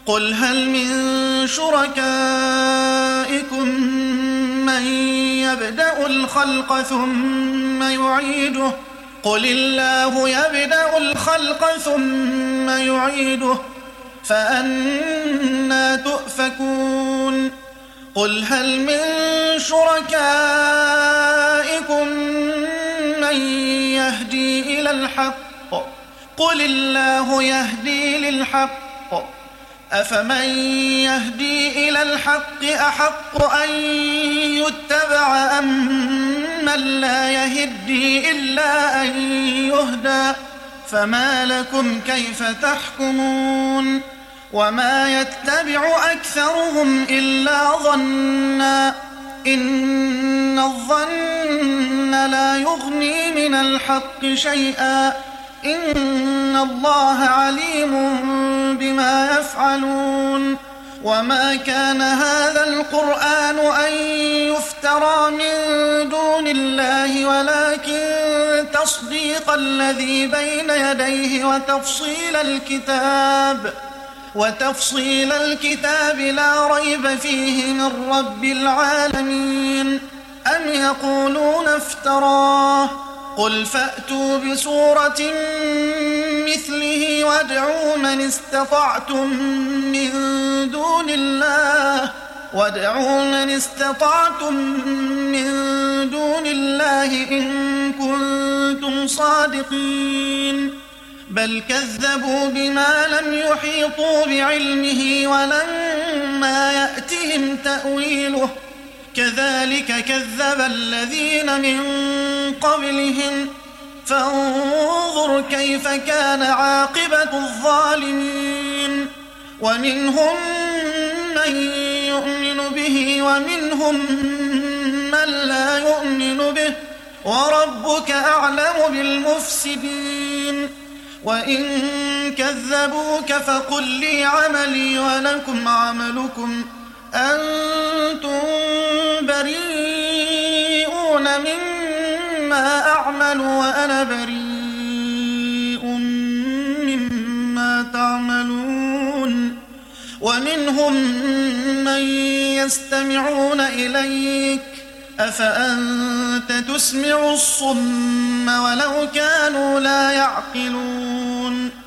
قل هل من شركائكم من يبدأ الخلق ثم يعيده قل الله يبدأ الخلق ثم يعيده فأنى تؤفكون قل هل من شركائكم من يهدي إلى الحق قل الله يهدي للحق أفمن يهدي إلى الحق أحق أن يتبع أم من لا يهدي إلا أن يهدى فما لكم كيف تحكمون وما يتبع أكثرهم إلا ظنا إن الظن لا يغني من الحق شيئا إن الله عليم بما يفعلون وما كان هذا القرآن أن يفترى من دون الله ولكن تصديق الذي بين يديه وتفصيل الكتاب لا ريب فيه من رب العالمين أم يقولون افتراه قل فأتوا بسورة مثله وادعوا من استطعتم من دون الله إن كنتم صادقين بل كذبوا بما لم يحيطوا بعلمه ولما يأتهم تأويله كذلك كذب الذين من قبلهم فانظر كيف كان عاقبة الظالمين ومنهم من يؤمن به ومنهم من لا يؤمن به وربك أعلم بالمفسدين وإن كذبوك فقل لي عملي ولكم عملكم أنتم بريئون مما أعمل وأنا بريء مما تعملون ومنهم من يستمعون إليك أفأنت تسمع الصم ولو كانوا لا يعقلون